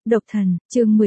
Độc Thần, chương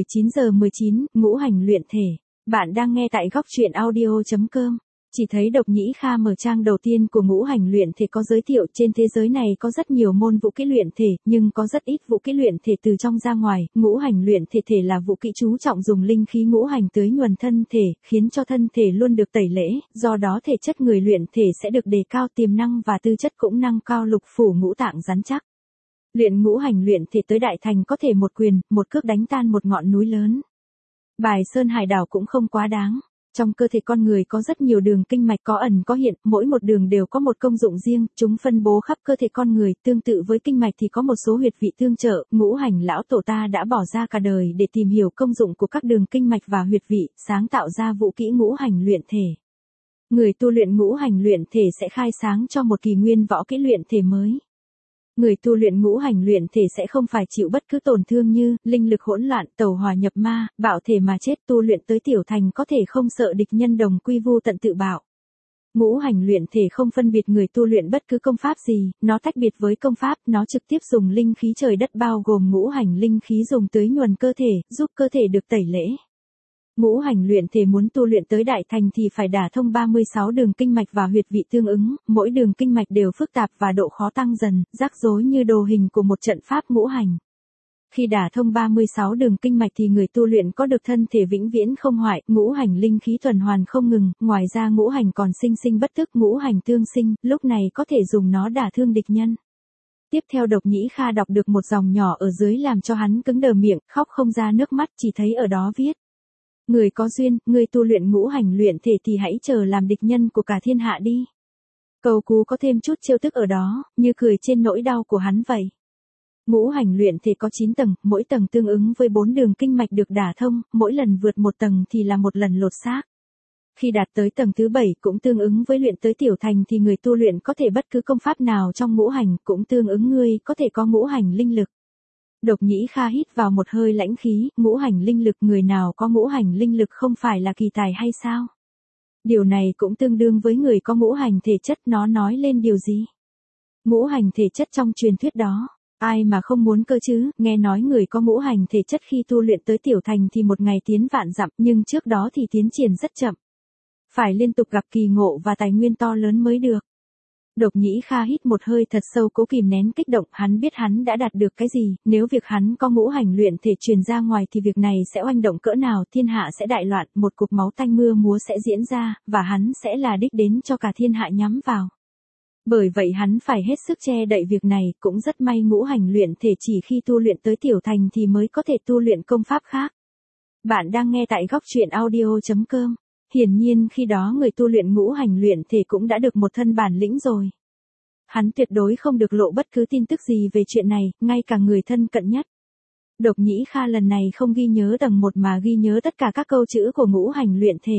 19 ngũ hành luyện thể. Bạn đang nghe tại góc truyện audio.com. Chỉ thấy Độc Nhĩ Kha mở trang đầu tiên của ngũ hành luyện thể có giới thiệu trên thế giới này có rất nhiều môn vũ kỹ luyện thể, nhưng có rất ít vũ kỹ luyện thể từ trong ra ngoài. Ngũ hành luyện thể là vũ kỹ chú trọng dùng linh khí ngũ hành tưới nhuần thân thể, khiến cho thân thể luôn được tẩy lễ, do đó thể chất người luyện thể sẽ được đề cao, tiềm năng và tư chất cũng nâng cao, lục phủ ngũ tạng rắn chắc. Luyện ngũ hành luyện thể tới đại thành có thể một quyền, một cước đánh tan một ngọn núi lớn. Bài sơn hải đảo cũng không quá đáng. Trong cơ thể con người có rất nhiều đường kinh mạch có ẩn có hiện, mỗi một đường đều có một công dụng riêng, chúng phân bố khắp cơ thể con người, tương tự với kinh mạch thì có một số huyệt vị tương trợ, ngũ hành lão tổ ta đã bỏ ra cả đời để tìm hiểu công dụng của các đường kinh mạch và huyệt vị, sáng tạo ra vũ kỹ ngũ hành luyện thể. Người tu luyện ngũ hành luyện thể sẽ khai sáng cho một kỳ nguyên võ kỹ luyện thể mới. Người tu luyện ngũ hành luyện thể sẽ không phải chịu bất cứ tổn thương như linh lực hỗn loạn, tẩu hỏa nhập ma, bạo thể mà chết. Tu luyện tới tiểu thành có thể không sợ địch nhân, đồng quy vu tận tự bạo. Ngũ hành luyện thể không phân biệt người tu luyện bất cứ công pháp gì, nó tách biệt với công pháp, nó trực tiếp dùng linh khí trời đất, bao gồm ngũ hành linh khí dùng tưới nhuần cơ thể, giúp cơ thể được tẩy lễ. Ngũ hành luyện thể muốn tu luyện tới đại thành thì phải đả thông 36 đường kinh mạch và huyệt vị tương ứng, mỗi đường kinh mạch đều phức tạp và độ khó tăng dần, rắc rối như đồ hình của một trận pháp ngũ hành. Khi đả thông 36 đường kinh mạch thì người tu luyện có được thân thể vĩnh viễn không hoại, ngũ hành linh khí tuần hoàn không ngừng, ngoài ra ngũ hành còn sinh sinh bất tức, ngũ hành tương sinh, lúc này có thể dùng nó đả thương địch nhân. Tiếp theo Độc Nhĩ Kha đọc được một dòng nhỏ ở dưới làm cho hắn cứng đờ miệng, khóc không ra nước mắt, chỉ thấy ở đó viết: người có duyên, người tu luyện ngũ hành luyện thể thì hãy chờ làm địch nhân của cả thiên hạ đi. Câu cú có thêm chút trêu tức ở đó, như cười trên nỗi đau của hắn vậy. Ngũ hành luyện thể có 9 tầng, mỗi tầng tương ứng với 4 đường kinh mạch được đả thông, mỗi lần vượt một tầng thì là một lần lột xác. Khi đạt tới tầng thứ 7 cũng tương ứng với luyện tới tiểu thành thì người tu luyện có thể bất cứ công pháp nào trong ngũ hành, cũng tương ứng người có thể có ngũ hành linh lực. Độc Nhĩ Kha hít vào một hơi lãnh khí, ngũ hành linh lực, người nào có ngũ hành linh lực không phải là kỳ tài hay sao? Điều này cũng tương đương với người có ngũ hành thể chất, nó nói lên điều gì? Ngũ hành thể chất trong truyền thuyết đó, ai mà không muốn cơ chứ, nghe nói người có ngũ hành thể chất khi tu luyện tới tiểu thành thì một ngày tiến vạn dặm, nhưng trước đó thì tiến triển rất chậm. Phải liên tục gặp kỳ ngộ và tài nguyên to lớn mới được. Độc Nhĩ Kha hít một hơi thật sâu, cố kìm nén kích động, hắn biết hắn đã đạt được cái gì, nếu việc hắn có ngũ hành luyện thể truyền ra ngoài thì việc này sẽ oanh động cỡ nào, thiên hạ sẽ đại loạn, một cuộc máu tanh mưa múa sẽ diễn ra, và hắn sẽ là đích đến cho cả thiên hạ nhắm vào. Bởi vậy hắn phải hết sức che đậy việc này, cũng rất may ngũ hành luyện thể chỉ khi tu luyện tới tiểu thành thì mới có thể tu luyện công pháp khác. Bạn đang nghe tại góc truyện audio.com. Hiển nhiên khi đó người tu luyện ngũ hành luyện thể cũng đã được một thân bản lĩnh rồi. Hắn tuyệt đối không được lộ bất cứ tin tức gì về chuyện này, ngay cả người thân cận nhất. Độc Nhĩ Kha lần này không ghi nhớ tầng 1 mà ghi nhớ tất cả các câu chữ của ngũ hành luyện thể.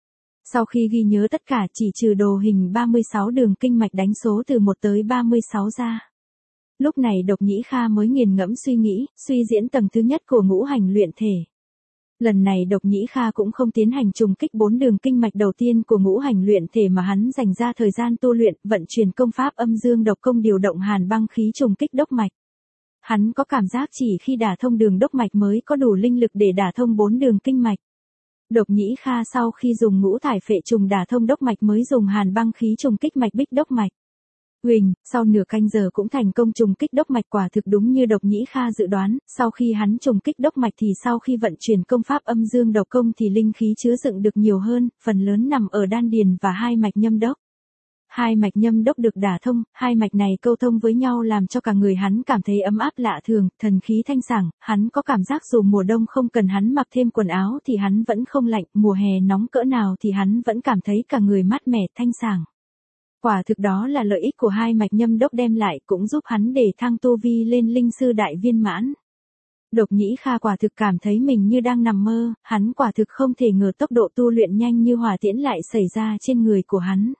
Sau khi ghi nhớ tất cả chỉ trừ đồ hình 36 đường kinh mạch đánh số từ 1 tới 36 ra. Lúc này Độc Nhĩ Kha mới nghiền ngẫm suy nghĩ, suy diễn tầng thứ nhất của ngũ hành luyện thể. Lần này Độc Nhĩ Kha cũng không tiến hành trùng kích 4 đường kinh mạch đầu tiên của ngũ hành luyện thể mà hắn dành ra thời gian tu luyện, vận chuyển công pháp âm dương độc công, điều động hàn băng khí trùng kích đốc mạch. Hắn có cảm giác chỉ khi đả thông đường đốc mạch mới có đủ linh lực để đả thông 4 đường kinh mạch. Độc Nhĩ Kha sau khi dùng ngũ thải phệ trùng đả thông đốc mạch mới dùng hàn băng khí trùng kích mạch bích đốc mạch. Huỳnh, sau nửa canh giờ cũng thành công trùng kích đốc mạch, quả thực đúng như Độc Nhĩ Kha dự đoán, sau khi hắn trùng kích đốc mạch thì sau khi vận chuyển công pháp âm dương độc công thì linh khí chứa đựng được nhiều hơn, phần lớn nằm ở đan điền và hai mạch nhâm đốc. Hai mạch nhâm đốc được đả thông, hai mạch này câu thông với nhau làm cho cả người hắn cảm thấy ấm áp lạ thường, thần khí thanh sảng, hắn có cảm giác dù mùa đông không cần hắn mặc thêm quần áo thì hắn vẫn không lạnh, mùa hè nóng cỡ nào thì hắn vẫn cảm thấy cả người mát mẻ thanh sảng. Quả thực đó là lợi ích của hai mạch nhâm đốc đem lại, cũng giúp hắn để thăng tu vi lên linh sư đại viên mãn. Độc Nhĩ Kha quả thực cảm thấy mình như đang nằm mơ, hắn quả thực không thể ngờ tốc độ tu luyện nhanh như hỏa tiễn lại xảy ra trên người của hắn.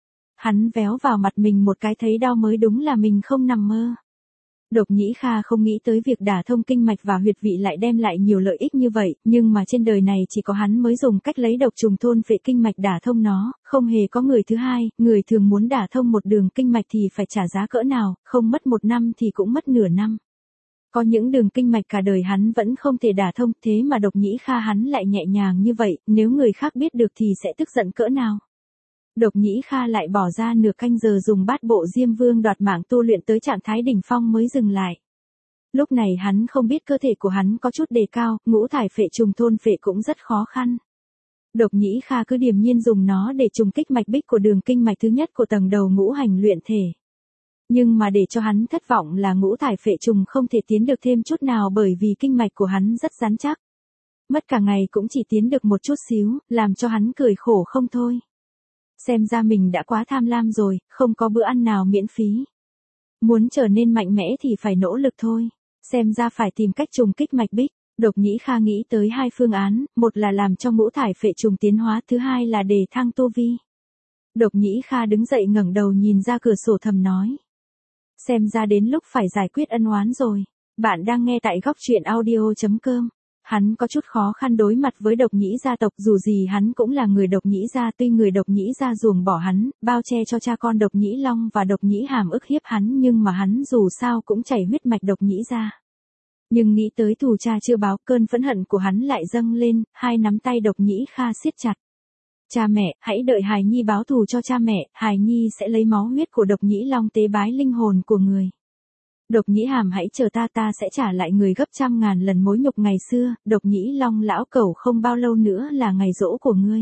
Hắn véo vào mặt mình một cái thấy đau mới đúng là mình không nằm mơ. Độc Nhĩ Kha không nghĩ tới việc đả thông kinh mạch và huyệt vị lại đem lại nhiều lợi ích như vậy, nhưng mà trên đời này chỉ có hắn mới dùng cách lấy độc trùng thôn phệ kinh mạch đả thông nó, không hề có người thứ hai. Người thường muốn đả thông một đường kinh mạch thì phải trả giá cỡ nào, không mất 1 năm thì cũng mất nửa năm. Có những đường kinh mạch cả đời hắn vẫn không thể đả thông, thế mà Độc Nhĩ Kha hắn lại nhẹ nhàng như vậy, nếu người khác biết được thì sẽ tức giận cỡ nào. Độc Nhĩ Kha lại bỏ ra nửa canh giờ dùng bát bộ Diêm Vương đoạt mạng tu luyện tới trạng thái đỉnh phong mới dừng lại. Lúc này hắn không biết cơ thể của hắn có chút đề cao, ngũ thải phệ trùng thôn phệ cũng rất khó khăn. Độc Nhĩ Kha cứ điềm nhiên dùng nó để trùng kích mạch bích của đường kinh mạch thứ nhất của tầng đầu ngũ hành luyện thể. Nhưng mà để cho hắn thất vọng là ngũ thải phệ trùng không thể tiến được thêm chút nào bởi vì kinh mạch của hắn rất rắn chắc. Mất cả ngày cũng chỉ tiến được một chút xíu, làm cho hắn cười khổ không thôi. Xem ra mình đã quá tham lam rồi, không có bữa ăn nào miễn phí. Muốn trở nên mạnh mẽ thì phải nỗ lực thôi. Xem ra phải tìm cách trùng kích mạch bích. Độc Nhĩ Kha nghĩ tới hai phương án, một là làm cho ngũ thải phệ trùng tiến hóa, thứ hai là để thăng tu vi. Độc Nhĩ Kha đứng dậy ngẩng đầu nhìn ra cửa sổ thầm nói. Xem ra đến lúc phải giải quyết ân oán rồi. Bạn đang nghe tại góc truyện audio.com. Hắn có chút khó khăn đối mặt với Độc Nhĩ gia tộc, dù gì hắn cũng là người Độc Nhĩ gia, tuy người Độc Nhĩ gia ruồng bỏ hắn, bao che cho cha con Độc Nhĩ Long và Độc Nhĩ Hàm ức hiếp hắn, nhưng mà hắn dù sao cũng chảy huyết mạch Độc Nhĩ gia. Nhưng nghĩ tới thù cha chưa báo, cơn phẫn hận của hắn lại dâng lên, hai nắm tay Độc Nhĩ Kha siết chặt. Cha mẹ, hãy đợi hài nhi báo thù cho cha mẹ, hài nhi sẽ lấy máu huyết của Độc Nhĩ Long tế bái linh hồn của người. Độc Nhĩ Hàm hãy chờ ta sẽ trả lại người gấp trăm ngàn lần mối nhục ngày xưa, Độc Nhĩ Long lão cẩu không bao lâu nữa là ngày giỗ của ngươi.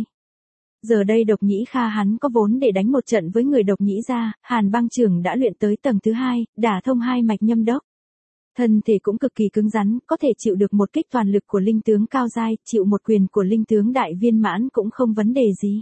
Giờ đây Độc Nhĩ Kha hắn có vốn để đánh một trận với người Độc Nhĩ gia, Hàn Băng Trưởng đã luyện tới tầng thứ 2, đả thông hai mạch nhâm đốc. Thân thể cũng cực kỳ cứng rắn, có thể chịu được một kích toàn lực của linh tướng cao giai, chịu một quyền của linh tướng đại viên mãn cũng không vấn đề gì.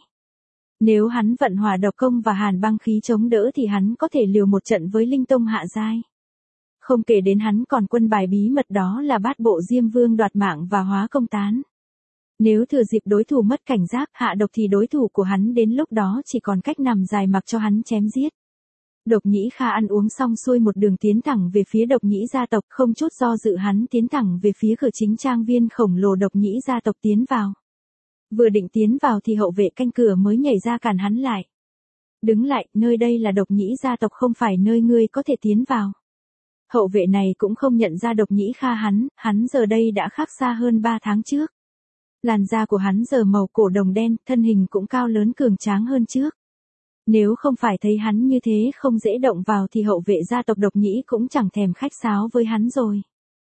Nếu hắn vận hỏa độc công và hàn băng khí chống đỡ thì hắn có thể liều một trận với linh tông hạ giai. Không kể đến hắn còn quân bài bí mật đó là bát bộ Diêm Vương đoạt mạng và hóa công tán. Nếu thừa dịp đối thủ mất cảnh giác hạ độc thì đối thủ của hắn đến lúc đó chỉ còn cách nằm dài mặc cho hắn chém giết. Độc Nhĩ Kha ăn uống xong xuôi một đường tiến thẳng về phía Độc Nhĩ gia tộc, không chút do dự hắn tiến thẳng về phía cửa chính trang viên khổng lồ Độc Nhĩ gia tộc tiến vào. Vừa định tiến vào thì hậu vệ canh cửa mới nhảy ra cản hắn lại. Đứng lại, nơi đây là Độc Nhĩ gia tộc không phải nơi ngươi có thể tiến vào. Hậu vệ này cũng không nhận ra Độc Nhĩ Kha hắn giờ đây đã khác xa hơn 3 tháng trước. Làn da của hắn giờ màu cổ đồng đen, thân hình cũng cao lớn cường tráng hơn trước. Nếu không phải thấy hắn như thế không dễ động vào thì hậu vệ gia tộc Độc Nhĩ cũng chẳng thèm khách sáo với hắn rồi.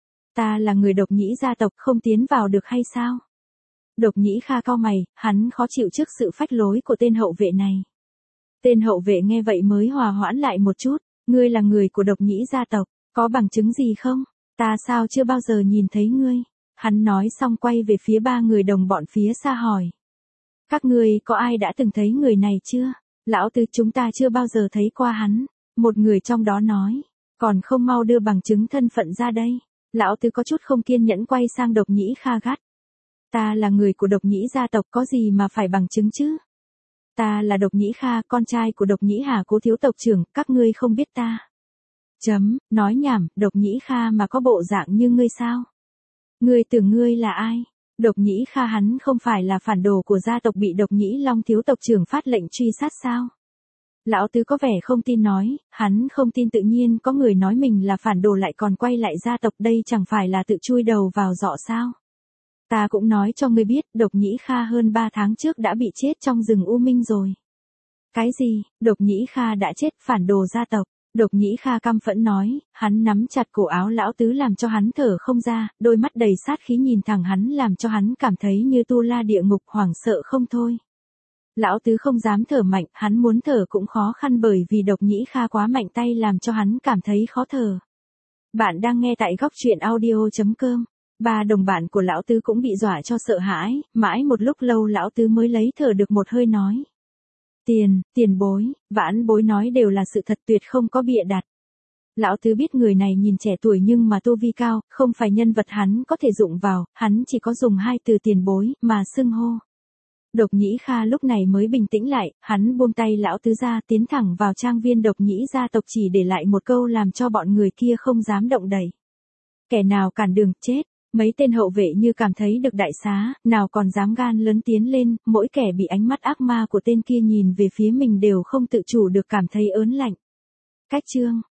Ta là người Độc Nhĩ gia tộc không tiến vào được hay sao? Độc Nhĩ Kha cau mày, hắn khó chịu trước sự phách lối của tên hậu vệ này. Tên hậu vệ nghe vậy mới hòa hoãn lại một chút, ngươi là người của Độc Nhĩ gia tộc, có bằng chứng gì không? Ta sao chưa bao giờ nhìn thấy ngươi? Hắn nói xong quay về phía ba người đồng bọn phía xa hỏi. Các ngươi có ai đã từng thấy người này chưa? Lão tứ chúng ta chưa bao giờ thấy qua hắn. Một người trong đó nói, còn không mau đưa bằng chứng thân phận ra đây. Lão tứ có chút không kiên nhẫn quay sang Độc Nhĩ Kha gắt. Ta là người của Độc Nhĩ gia tộc có gì mà phải bằng chứng chứ? Ta là Độc Nhĩ Kha, con trai của Độc Nhĩ Hà cố thiếu tộc trưởng, các ngươi không biết ta. Nói nhảm, Độc Nhĩ Kha mà có bộ dạng như ngươi sao? Ngươi tưởng ngươi là ai? Độc Nhĩ Kha hắn không phải là phản đồ của gia tộc bị Độc Nhĩ Long thiếu tộc trưởng phát lệnh truy sát sao? Lão tứ có vẻ không tin nói, hắn không tin tự nhiên có người nói mình là phản đồ lại còn quay lại gia tộc, đây chẳng phải là tự chui đầu vào giọ sao? Ta cũng nói cho ngươi biết, Độc Nhĩ Kha hơn 3 tháng trước đã bị chết trong rừng U Minh rồi. Cái gì? Độc Nhĩ Kha đã chết, phản đồ gia tộc? Độc Nhĩ Kha căm phẫn nói, hắn nắm chặt cổ áo lão tứ làm cho hắn thở không ra, đôi mắt đầy sát khí nhìn thẳng hắn làm cho hắn cảm thấy như tu la địa ngục, hoảng sợ không thôi. Lão tứ không dám thở mạnh, hắn muốn thở cũng khó khăn bởi vì Độc Nhĩ Kha quá mạnh tay làm cho hắn cảm thấy khó thở. Bạn đang nghe tại góc truyện audio.com. Ba đồng bạn của lão tứ cũng bị dọa cho sợ hãi, mãi một lúc lâu lão tứ mới lấy thở được một hơi nói. Tiền bối, vãn bối nói đều là sự thật tuyệt không có bịa đặt. Lão tứ biết người này nhìn trẻ tuổi nhưng mà tu vi cao, không phải nhân vật hắn có thể dụng vào, hắn chỉ có dùng hai từ tiền bối mà xưng hô. Độc Nhĩ Kha lúc này mới bình tĩnh lại, hắn buông tay lão tứ ra tiến thẳng vào trang viên Độc Nhĩ gia tộc chỉ để lại một câu làm cho bọn người kia không dám động đậy. Kẻ nào cản đường chết. Mấy tên hậu vệ như cảm thấy được đại xá, nào còn dám gan lớn tiến lên, mỗi kẻ bị ánh mắt ác ma của tên kia nhìn về phía mình đều không tự chủ được cảm thấy ớn lạnh. Cách chương